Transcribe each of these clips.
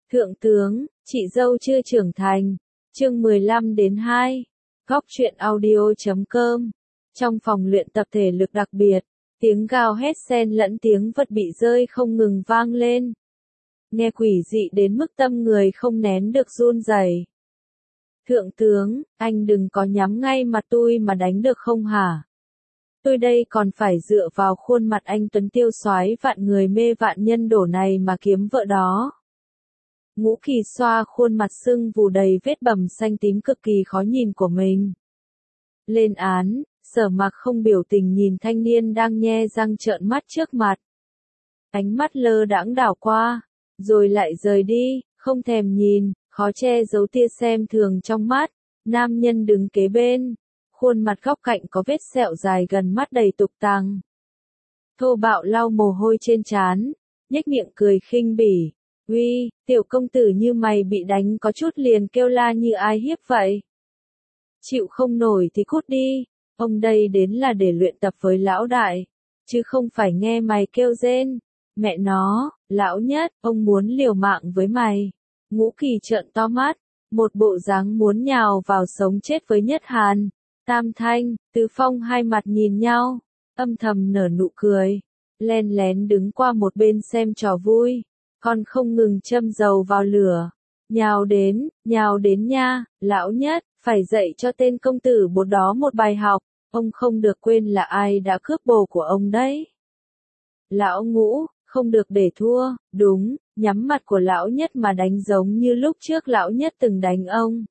Thượng tướng, chị dâu chưa trưởng thành. Chương 15-2. Góc truyện audio.com. Trong phòng luyện tập thể lực đặc biệt, tiếng gào hét xen lẫn tiếng vật bị rơi không ngừng vang lên. Nghe quỷ dị đến mức tâm người không nén được run rẩy. Thượng tướng, anh đừng có nhắm ngay mặt tôi mà đánh được không hả? Tôi đây còn phải dựa vào khuôn mặt anh tuấn tiêu soái vạn người mê vạn nhân đổ này mà kiếm vợ đó. Ngũ Kỳ xoa khuôn mặt sưng vù đầy vết bầm xanh tím cực kỳ khó nhìn của mình. Lên án, Sở Mặc không biểu tình nhìn thanh niên đang nhe răng trợn mắt trước mặt. Ánh mắt lơ đãng đảo qua, rồi lại rời đi, không thèm nhìn, khó che giấu tia xem thường trong mắt. Nam nhân đứng kế bên, khuôn mặt góc cạnh có vết sẹo dài gần mắt đầy tục tằng. Thô bạo lau mồ hôi trên trán, nhếch miệng cười khinh bỉ. Uy, tiểu công tử như mày bị đánh có chút liền kêu la như ai hiếp vậy. Chịu không nổi thì cút đi, ông đây đến là để luyện tập với lão đại, chứ không phải nghe mày kêu rên. Mẹ nó, lão Nhất, ông muốn liều mạng với mày. Ngũ Kỳ trợn to mắt, một bộ dáng muốn nhào vào sống chết với Nhất Hàn. Tam Thanh, Tứ Phong hai mặt nhìn nhau, âm thầm nở nụ cười, len lén đứng qua một bên xem trò vui. Còn không ngừng châm dầu vào lửa. Nhào đến nha, lão Nhất, phải dạy cho tên công tử bột đó một bài học, ông không được quên là ai đã cướp bồ của ông đấy. Lão Ngũ, không được để thua, đúng, nhắm mặt của lão Nhất mà đánh giống như lúc trước lão Nhất từng đánh ông.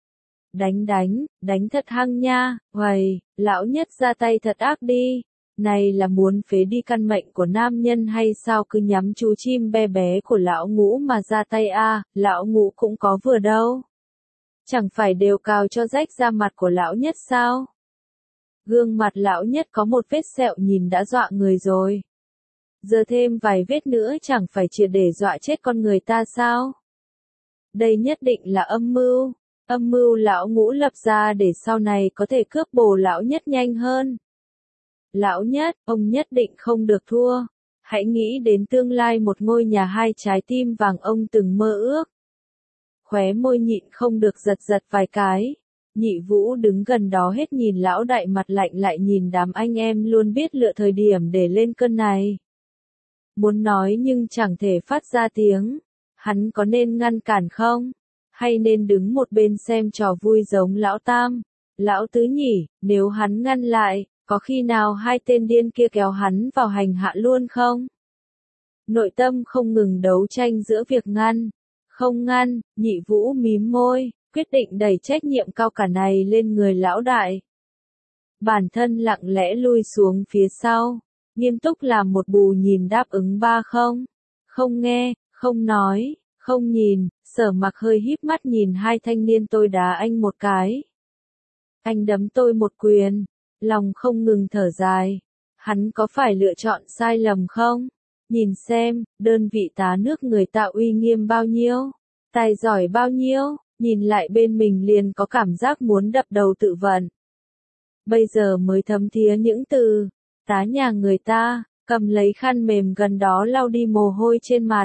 Đánh thật hăng nha, hoầy, lão Nhất ra tay thật ác đi. Này là muốn phế đi căn mệnh của nam nhân hay sao, cứ nhắm chú chim bé bé của lão Ngũ mà ra tay a, lão Ngũ cũng có vừa đâu. Chẳng phải đều cào cho rách da mặt của lão Nhất sao? Gương mặt lão Nhất có một vết sẹo nhìn đã dọa người rồi. Giờ thêm vài vết nữa chẳng phải triệt để dọa chết con người ta sao? Đây nhất định là âm mưu lão Ngũ lập ra để sau này có thể cướp bồ lão Nhất nhanh hơn. Lão Nhất, ông nhất định không được thua. Hãy nghĩ đến tương lai một ngôi nhà hai trái tim vàng ông từng mơ ước. Khóe môi nhịn không được giật vài cái. Nhị Vũ đứng gần đó hết nhìn lão đại mặt lạnh lại nhìn đám anh em luôn biết lựa thời điểm để lên cơn này. Muốn nói nhưng chẳng thể phát ra tiếng. Hắn có nên ngăn cản không? Hay nên đứng một bên xem trò vui giống lão Tam, lão Tứ nhỉ? Nếu hắn ngăn lại, có khi nào hai tên điên kia kéo hắn vào hành hạ luôn không? Nội tâm không ngừng đấu tranh giữa việc ngăn, không ngăn. Nhị Vũ mím môi, quyết định đẩy trách nhiệm cao cả này lên người lão đại. Bản thân lặng lẽ lui xuống phía sau, nghiêm túc làm một bù nhìn đáp ứng ba không. Không nghe, không nói, không nhìn. Sở Mặc hơi híp mắt nhìn hai thanh niên. Tôi đá anh một cái, anh đấm tôi một quyền. Lòng không ngừng thở dài. Hắn có phải lựa chọn sai lầm không? Nhìn xem, đơn vị tá nước người ta uy nghiêm bao nhiêu, tài giỏi bao nhiêu, nhìn lại bên mình liền có cảm giác muốn đập đầu tự vận. Bây giờ mới thấm thía những từ, tá nhà người ta, cầm lấy khăn mềm gần đó lau đi mồ hôi trên mặt.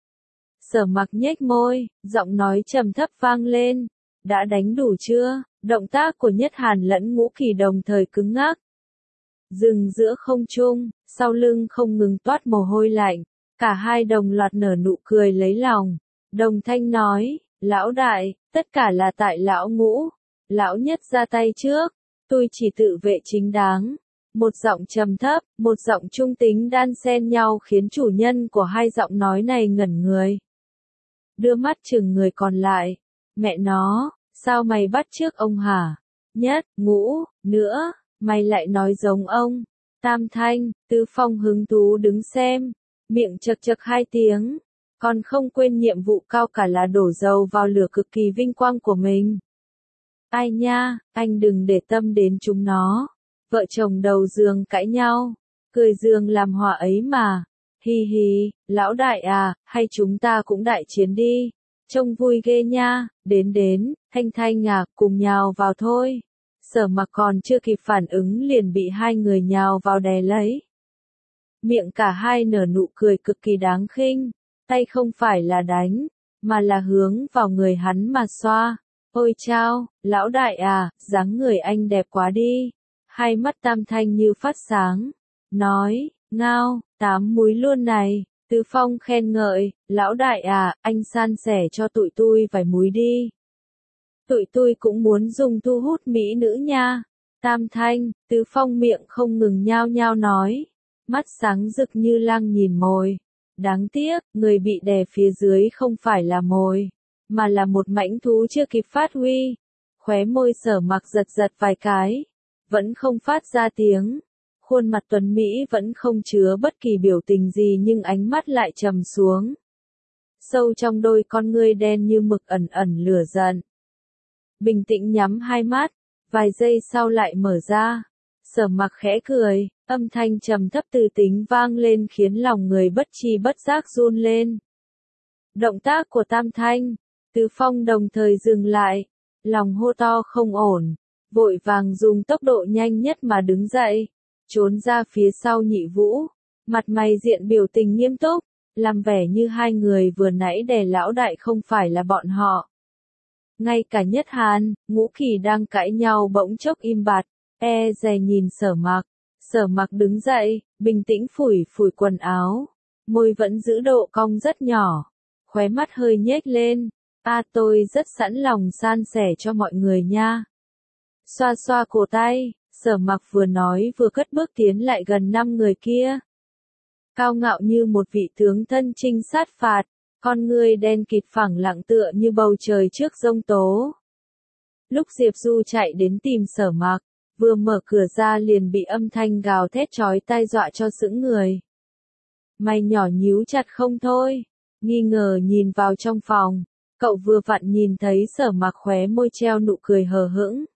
Sở Mặc nhếch môi, giọng nói trầm thấp vang lên. Đã đánh đủ chưa? Động tác của Nhất Hàn lẫn Ngũ Kỳ đồng thời cứng ngắc. Dừng giữa không trung, sau lưng không ngừng toát mồ hôi lạnh. Cả hai đồng loạt nở nụ cười lấy lòng. Đồng thanh nói, lão đại, tất cả là tại lão Ngũ. Lão Nhất ra tay trước, tôi chỉ tự vệ chính đáng. Một giọng trầm thấp, một giọng trung tính đan xen nhau khiến chủ nhân của hai giọng nói này ngẩn người. Đưa mắt chừng người còn lại. Mẹ nó, sao mày bắt chước ông hả? Nhất, Ngũ, nữa, mày lại nói giống ông. Tam Thanh, Tứ Phong hứng thú đứng xem, miệng chật hai tiếng. Còn không quên nhiệm vụ cao cả là đổ dầu vào lửa cực kỳ vinh quang của mình. Ai nha, anh đừng để tâm đến chúng nó. Vợ chồng đầu giường cãi nhau, cười giường làm hòa ấy mà. Hi hi, lão đại à, hay chúng ta cũng đại chiến đi. Trông vui ghê nha, đến, Thanh à, cùng nhào vào thôi. Sở Mặc còn chưa kịp phản ứng liền bị hai người nhào vào đè lấy. Miệng cả hai nở nụ cười cực kỳ đáng khinh, tay không phải là đánh, mà là hướng vào người hắn mà xoa. Ôi chao, lão đại à, dáng người anh đẹp quá đi. Hai mắt Tam Thanh như phát sáng. Nói, ngao, 8 múi luôn này. Tứ Phong khen ngợi, lão đại à, anh san sẻ cho tụi tôi vài múi đi. Tụi tôi cũng muốn dùng thu hút mỹ nữ nha. Tam Thanh, Tứ Phong miệng không ngừng nhao nhao nói. Mắt sáng rực như lang nhìn mồi. Đáng tiếc, người bị đè phía dưới không phải là mồi, mà là một mãnh thú chưa kịp phát huy. Khóe môi Sở Mặc giật giật vài cái, vẫn không phát ra tiếng. Khuôn mặt tuấn Mỹ vẫn không chứa bất kỳ biểu tình gì nhưng ánh mắt lại trầm xuống. Sâu trong đôi con ngươi đen như mực ẩn ẩn lửa giận. Bình tĩnh nhắm hai mắt, vài giây sau lại mở ra. Sở Mặc khẽ cười, âm thanh trầm thấp từ tính vang lên khiến lòng người bất tri bất giác run lên. Động tác của Tam Thanh, Tứ Phong đồng thời dừng lại, lòng hô to không ổn, vội vàng dùng tốc độ nhanh nhất mà đứng dậy, trốn ra phía sau Nhị Vũ, mặt mày diện biểu tình nghiêm túc, làm vẻ như hai người vừa nãy đè lão đại không phải là bọn họ. Ngay cả Nhất Hàn, Ngũ Kỳ đang cãi nhau bỗng chốc im bặt, dè nhìn Sở Mặc. Sở Mặc đứng dậy, bình tĩnh phủi phủi quần áo, môi vẫn giữ độ cong rất nhỏ, khóe mắt hơi nhếch lên. Tôi rất sẵn lòng san sẻ cho mọi người nha. Xoa xoa cổ tay, Sở Mặc vừa nói vừa cất bước tiến lại gần 5 người kia. Cao ngạo như một vị tướng thân trinh sát phạt, con ngươi đen kịt phẳng lặng tựa như bầu trời trước giông tố. Lúc Diệp Du chạy đến tìm Sở Mặc, vừa mở cửa ra liền bị âm thanh gào thét chói tai dọa cho sững người. Mày nhỏ nhíu chặt không thôi, nghi ngờ nhìn vào trong phòng, cậu vừa vặn nhìn thấy Sở Mặc khóe môi treo nụ cười hờ hững.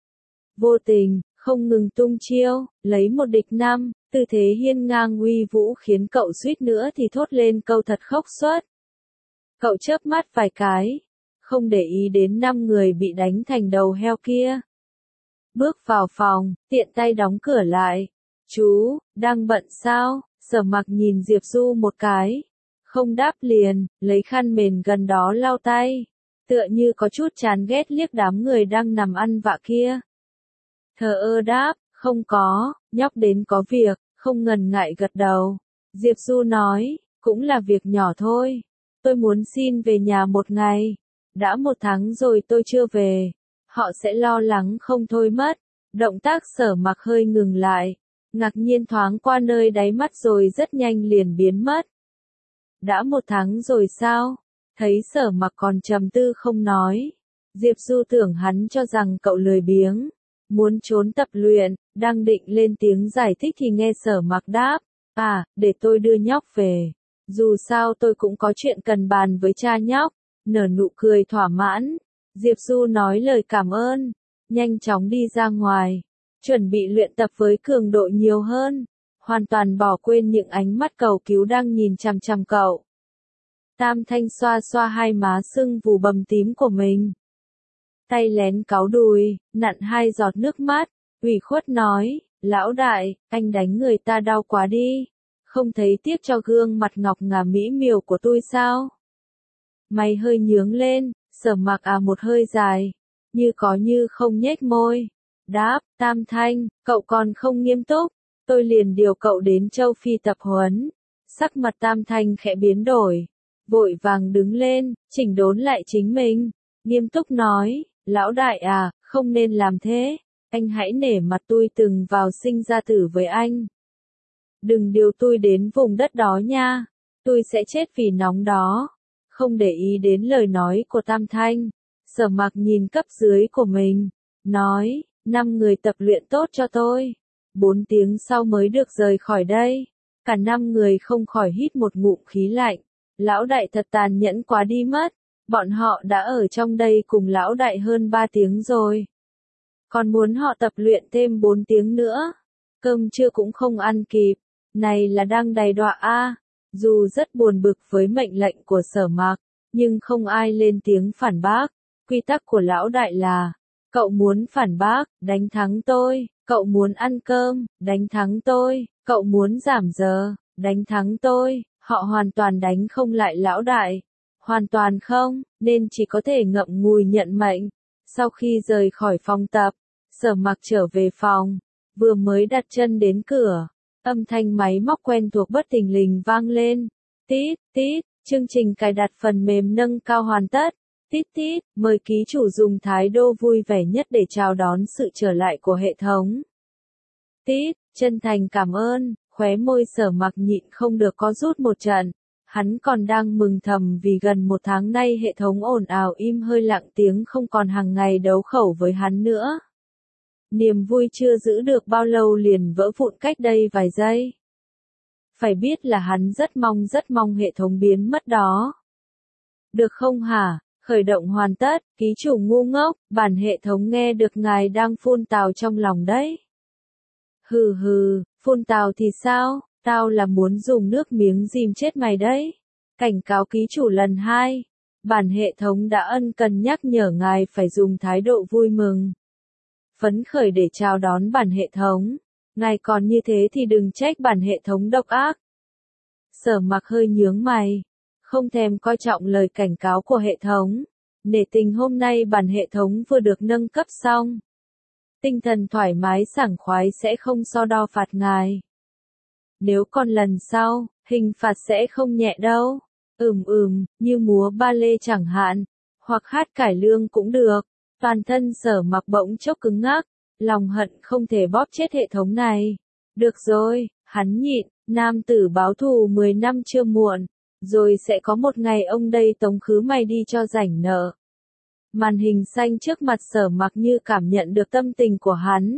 Vô tình, không ngừng tung chiêu, lấy một địch 5, tư thế hiên ngang uy vũ khiến cậu suýt nữa thì thốt lên câu thật khốc suất. Cậu chớp mắt vài cái, không để ý đến 5 người bị đánh thành đầu heo kia. Bước vào phòng, tiện tay đóng cửa lại. Chú, đang bận sao? Sở Mặc nhìn Diệp Du một cái. Không đáp liền, lấy khăn mền gần đó lau tay. Tựa như có chút chán ghét liếc đám người đang nằm ăn vạ kia. Thờ ơ đáp, không có, nhóc đến có việc, không ngần ngại gật đầu. Diệp Du nói, cũng là việc nhỏ thôi. Tôi muốn xin về nhà một ngày. Đã 1 tháng rồi tôi chưa về. Họ sẽ lo lắng không thôi mất. Động tác Sở Mặc hơi ngừng lại, ngạc nhiên thoáng qua nơi đáy mắt rồi rất nhanh liền biến mất. Đã 1 tháng rồi sao? Thấy Sở Mặc còn trầm tư không nói. Diệp Du tưởng hắn cho rằng cậu lười biếng, muốn trốn tập luyện, đang định lên tiếng giải thích thì nghe Sở Mặc đáp. Để tôi đưa nhóc về. Dù sao tôi cũng có chuyện cần bàn với cha nhóc. Nở nụ cười thỏa mãn. Diệp Du nói lời cảm ơn, nhanh chóng đi ra ngoài, chuẩn bị luyện tập với cường độ nhiều hơn, hoàn toàn bỏ quên những ánh mắt cầu cứu đang nhìn chằm chằm cậu. Tam Thanh xoa xoa hai má sưng vù bầm tím của mình. Tay lén cáu đùi, nặn 2 giọt nước mắt, ủy khuất nói, lão đại, anh đánh người ta đau quá đi, không thấy tiếc cho gương mặt ngọc ngà mỹ miều của tôi sao? Mày hơi nhướng lên, Sở Mặc một hơi dài, như có như không nhếch môi. Đáp, Tam Thanh, cậu còn không nghiêm túc, tôi liền điều cậu đến châu Phi tập huấn. Sắc mặt Tam Thanh khẽ biến đổi, vội vàng đứng lên, chỉnh đốn lại chính mình, nghiêm túc nói, lão đại không nên làm thế, anh hãy nể mặt tôi từng vào sinh ra tử với anh. Đừng điều tôi đến vùng đất đó nha, tôi sẽ chết vì nóng đó. Không để ý đến lời nói của Tam Thanh, Sở Mặc nhìn cấp dưới của mình, nói, 5 người tập luyện tốt cho tôi. 4 tiếng sau mới được rời khỏi đây. Cả 5 người không khỏi hít một ngụm khí lạnh. Lão đại thật tàn nhẫn quá đi mất. Bọn họ đã ở trong đây cùng lão đại hơn 3 tiếng rồi. Còn muốn họ tập luyện thêm 4 tiếng nữa. Cơm trưa cũng không ăn kịp. Này là đang đày đọa Dù rất buồn bực với mệnh lệnh của Sở Mặc, nhưng không ai lên tiếng phản bác. Quy tắc của lão đại là, cậu muốn phản bác, đánh thắng tôi, cậu muốn ăn cơm, đánh thắng tôi, cậu muốn giảm giờ, đánh thắng tôi. Họ hoàn toàn đánh không lại lão đại, Hoàn toàn không, nên chỉ có thể ngậm ngùi nhận mệnh. Sau khi rời khỏi phòng tập, Sở Mặc trở về phòng, vừa mới đặt chân đến cửa, âm thanh máy móc quen thuộc bất thình lình vang lên. Tít, tít, chương trình cài đặt phần mềm nâng cao hoàn tất. Tít tít, mời ký chủ dùng thái độ vui vẻ nhất để chào đón sự trở lại của hệ thống. Tít, chân thành cảm ơn, khóe môi Sở Mặc nhịn không được có rút một trận. Hắn còn đang mừng thầm vì gần một tháng nay hệ thống ồn ào im hơi lặng tiếng không còn hàng ngày đấu khẩu với hắn nữa. Niềm vui chưa giữ được bao lâu liền vỡ vụn cách đây vài giây. Phải biết là hắn rất mong hệ thống biến mất đó. Được không hả? Khởi động hoàn tất, ký chủ ngu ngốc, bản hệ thống nghe được ngài đang phun tào trong lòng đấy. Hừ hừ, phun tào thì sao, tao là muốn dùng nước miếng dìm chết mày đấy. Cảnh cáo ký chủ lần 2. Bản hệ thống đã ân cần nhắc nhở ngài phải dùng thái độ vui mừng, phấn khởi để chào đón bản hệ thống. Ngài còn như thế thì đừng trách bản hệ thống độc ác. Sở Mặc hơi nhướng mày, không thèm coi trọng lời cảnh cáo của hệ thống. Nể tình hôm nay bản hệ thống vừa được nâng cấp xong. Tinh thần thoải mái sảng khoái sẽ không so đo phạt ngài. Nếu còn lần sau, hình phạt sẽ không nhẹ đâu. Như múa ba lê chẳng hạn, hoặc hát cải lương cũng được. Toàn thân Sở Mặc bỗng chốc cứng ngắc, lòng hận không thể bóp chết hệ thống này. Được rồi, hắn nhịn, nam tử báo thù 10 năm chưa muộn, rồi sẽ có một ngày ông đây tống khứ mày đi cho rảnh nợ. Màn hình xanh trước mặt Sở Mặc như cảm nhận được tâm tình của hắn,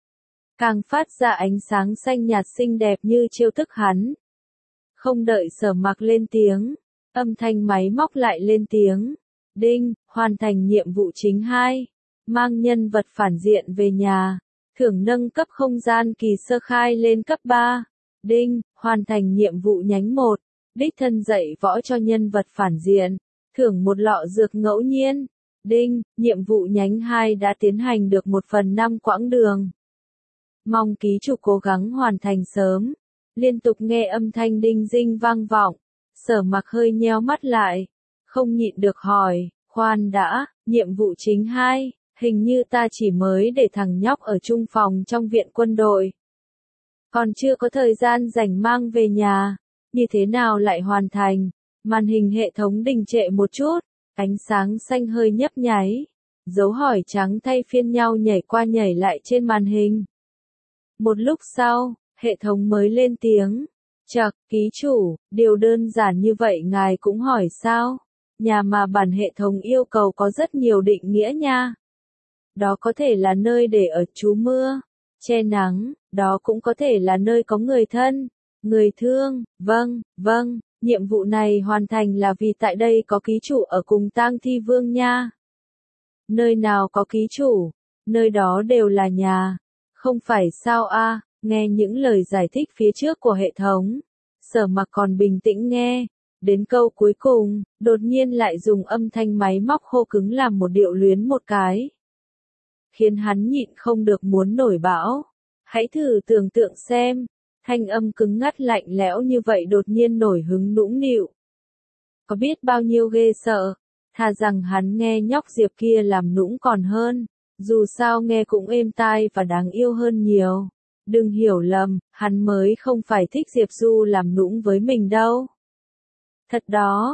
càng phát ra ánh sáng xanh nhạt xinh đẹp như chiêu thức hắn. Không đợi Sở Mặc lên tiếng, âm thanh máy móc lại lên tiếng. Đinh, hoàn thành nhiệm vụ chính 2. Mang nhân vật phản diện về nhà. Thưởng nâng cấp không gian kỳ sơ khai lên cấp 3. Đinh, hoàn thành nhiệm vụ nhánh 1. Đích thân dạy võ cho nhân vật phản diện. Thưởng một lọ dược ngẫu nhiên. Đinh, nhiệm vụ nhánh 2 đã tiến hành được 1/5 quãng đường. Mong ký chủ cố gắng hoàn thành sớm. Liên tục nghe âm thanh đinh dinh vang vọng. Sở Mặc hơi nheo mắt lại. Không nhịn được hỏi, khoan đã, nhiệm vụ chính 2, hình như ta chỉ mới để thằng nhóc ở chung phòng trong viện quân đội. Còn chưa có thời gian rảnh mang về nhà, như thế nào lại hoàn thành? Màn hình hệ thống đình trệ một chút, ánh sáng xanh hơi nhấp nháy, dấu hỏi trắng thay phiên nhau nhảy qua nhảy lại trên màn hình. Một lúc sau, hệ thống mới lên tiếng, chậc, ký chủ, điều đơn giản như vậy ngài cũng hỏi sao? Nhà mà bản hệ thống yêu cầu có rất nhiều định nghĩa nha. Đó có thể là nơi để ở trú mưa, che nắng, đó cũng có thể là nơi có người thân, người thương, vâng, nhiệm vụ này hoàn thành là vì tại đây có ký chủ ở cùng Tang Thi Vương nha. Nơi nào có ký chủ, nơi đó đều là nhà, không phải sao a? Nghe những lời giải thích phía trước của hệ thống, Sở Mặc còn bình tĩnh nghe. Đến câu cuối cùng, đột nhiên lại dùng âm thanh máy móc khô cứng làm một điệu luyến một cái. Khiến hắn nhịn không được muốn nổi bão. Hãy thử tưởng tượng xem, thanh âm cứng ngắt lạnh lẽo như vậy đột nhiên nổi hứng nũng nịu. Có biết bao nhiêu ghê sợ, thà rằng hắn nghe nhóc Diệp kia làm nũng còn hơn, dù sao nghe cũng êm tai và đáng yêu hơn nhiều. Đừng hiểu lầm, hắn mới không phải thích Diệp Du làm nũng với mình đâu. Thật đó,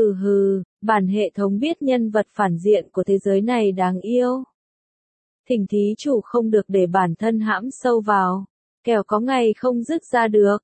bản hệ thống biết nhân vật phản diện của thế giới này đáng yêu. Thỉnh thí chủ không được để bản thân hãm sâu vào, kẻo có ngày không dứt ra được.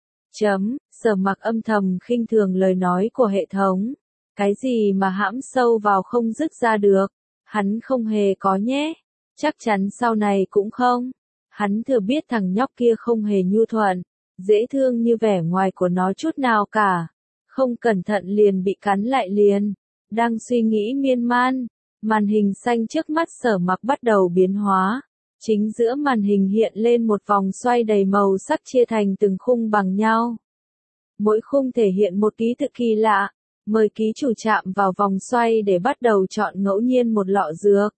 Sở Mặc âm thầm khinh thường lời nói của hệ thống. Cái gì mà hãm sâu vào không dứt ra được, hắn không hề có nhé. Chắc chắn sau này cũng không. Hắn thừa biết thằng nhóc kia không hề nhu thuận, dễ thương như vẻ ngoài của nó chút nào cả. Không cẩn thận liền bị cắn lại liền. Đang suy nghĩ miên man, màn hình xanh trước mắt Sở Mặc bắt đầu biến hóa. Chính giữa màn hình hiện lên một vòng xoay đầy màu sắc chia thành từng khung bằng nhau. Mỗi khung thể hiện một ký tự kỳ lạ. Mời ký chủ chạm vào vòng xoay để bắt đầu chọn ngẫu nhiên một lọ dược.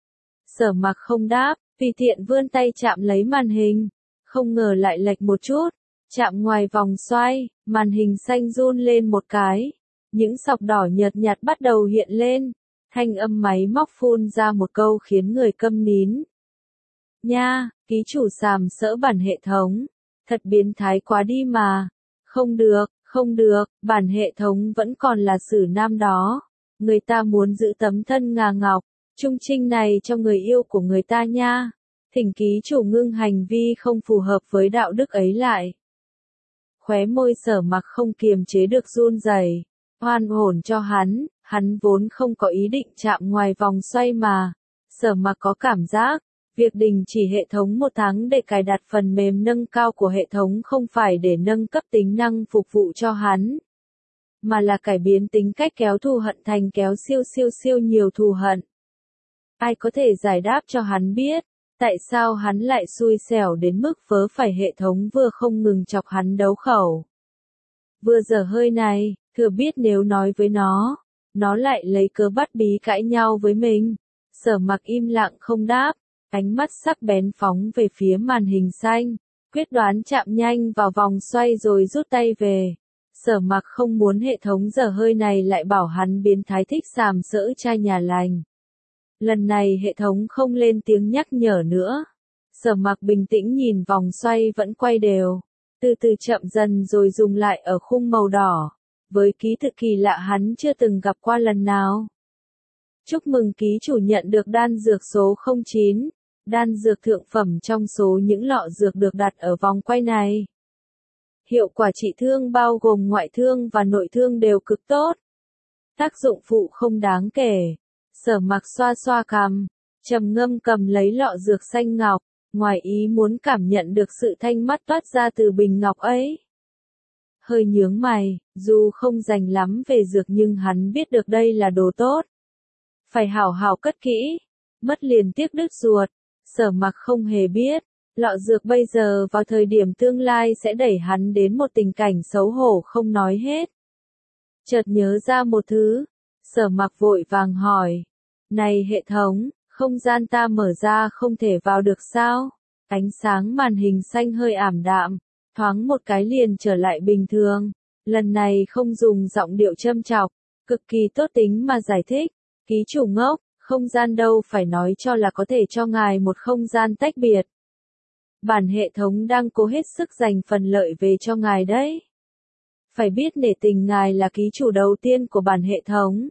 Sở Mặc không đáp, vì tiện vươn tay chạm lấy màn hình. Không ngờ lại lệch một chút. Chạm ngoài vòng xoay, màn hình xanh run lên một cái. những sọc đỏ nhợt nhạt bắt đầu hiện lên, thanh âm máy móc phun ra một câu khiến người câm nín. Nha, ký chủ sàm sỡ bản hệ thống, thật biến thái quá đi mà. Không được, không được, bản hệ thống vẫn còn là sử nam đó. Người ta muốn giữ tấm thân ngà ngọc, trung trinh này cho người yêu của người ta nha. Thỉnh ký chủ ngưng hành vi không phù hợp với đạo đức ấy lại. Khóe môi Sở Mặc không kiềm chế được run rẩy, oan hồn cho hắn vốn không có ý định chạm ngoài vòng xoay mà. Sở Mặc có cảm giác, việc đình chỉ hệ thống 1 tháng để cài đặt phần mềm nâng cao của hệ thống không phải để nâng cấp tính năng phục vụ cho hắn, mà là cải biến tính cách kéo thù hận thành kéo siêu nhiều thù hận. Ai có thể giải đáp cho hắn biết, tại sao hắn lại xui xẻo đến mức vớ phải hệ thống vừa không ngừng chọc hắn đấu khẩu, vừa dở hơi này, thừa biết nếu nói với nó lại lấy cớ bắt bí cãi nhau với mình. Sở Mặc im lặng không đáp, ánh mắt sắc bén phóng về phía màn hình xanh, quyết đoán chạm nhanh vào vòng xoay rồi rút tay về. Sở Mặc không muốn hệ thống dở hơi này lại bảo hắn biến thái thích sàm sỡ trai nhà lành. Lần này hệ thống không lên tiếng nhắc nhở nữa. Sở Mặc bình tĩnh nhìn vòng xoay vẫn quay đều, từ từ chậm dần rồi dừng lại ở khung màu đỏ, với ký tự kỳ lạ hắn chưa từng gặp qua lần nào. Chúc mừng ký chủ nhận được đan dược số 09, đan dược thượng phẩm trong số những lọ dược được đặt ở vòng quay này. Hiệu quả trị thương bao gồm ngoại thương và nội thương đều cực tốt. Tác dụng phụ không đáng kể. Sở Mặc xoa xoa cằm, trầm ngâm cầm lấy lọ dược xanh ngọc, ngoài ý muốn cảm nhận được sự thanh mát toát ra từ bình ngọc ấy. Hơi nhướng mày, dù không rành lắm về dược nhưng hắn biết được đây là đồ tốt. Phải hảo hảo cất kỹ, mất liền tiếc đứt ruột. Sở Mặc không hề biết, lọ dược bây giờ vào thời điểm tương lai sẽ đẩy hắn đến một tình cảnh xấu hổ không nói hết. Chợt nhớ ra một thứ, Sở Mặc vội vàng hỏi. Này hệ thống, không gian ta mở ra không thể vào được sao? Ánh sáng màn hình xanh hơi ảm đạm, thoáng một cái liền trở lại bình thường. Lần này không dùng giọng điệu châm chọc, cực kỳ tốt tính mà giải thích. Ký chủ ngốc, không gian đâu phải nói cho là có thể cho ngài một không gian tách biệt. Bản hệ thống đang cố hết sức giành phần lợi về cho ngài đấy. Phải biết nể tình ngài là ký chủ đầu tiên của bản hệ thống.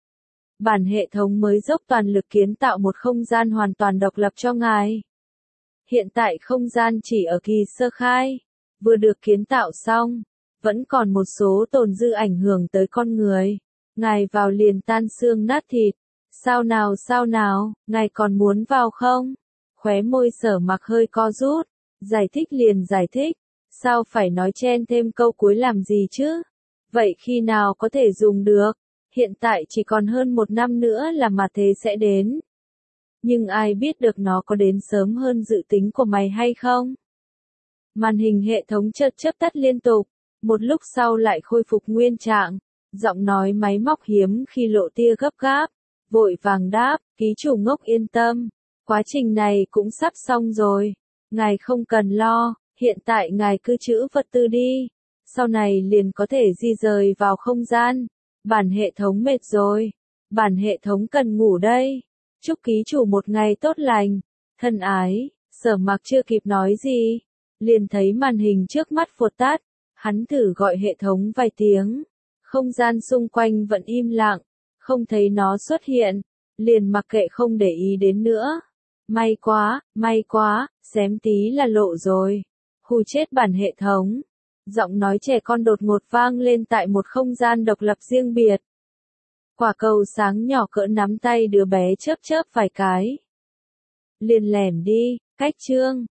Bản hệ thống mới dốc toàn lực kiến tạo một không gian hoàn toàn độc lập cho ngài. Hiện tại không gian chỉ ở kỳ sơ khai, vừa được kiến tạo xong, vẫn còn một số tồn dư ảnh hưởng tới con người. Ngài vào liền tan xương nát thịt. Sao nào, ngài còn muốn vào không? Khóe môi Sở Mặc hơi co rút, giải thích liền giải thích. Sao phải nói chen thêm câu cuối làm gì chứ? Vậy khi nào có thể dùng được? Hiện tại chỉ còn hơn 1 năm nữa là mà thế sẽ đến. Nhưng ai biết được nó có đến sớm hơn dự tính của mày hay không? Màn hình hệ thống chợt chớp tắt liên tục, một lúc sau lại khôi phục nguyên trạng. Giọng nói máy móc hiếm khi lộ tia gấp gáp, vội vàng đáp, ký chủ ngốc yên tâm, quá trình này cũng sắp xong rồi, ngài không cần lo, hiện tại ngài cứ trữ vật tư đi, sau này liền có thể di rời vào không gian. Bản hệ thống mệt rồi, bản hệ thống cần ngủ đây, chúc ký chủ một ngày tốt lành, thân ái. Sở Mặc chưa kịp nói gì, liền thấy màn hình trước mắt vụt tắt, hắn thử gọi hệ thống vài tiếng. Không gian xung quanh vẫn im lặng, không thấy nó xuất hiện, liền mặc kệ không để ý đến nữa. May quá, xém tí là lộ rồi. Hù chết bản hệ thống. Giọng nói trẻ con đột ngột vang lên tại một không gian độc lập riêng biệt. Quả cầu sáng nhỏ cỡ nắm tay đứa bé chớp chớp vài cái. Liền lẻn đi, cách chương.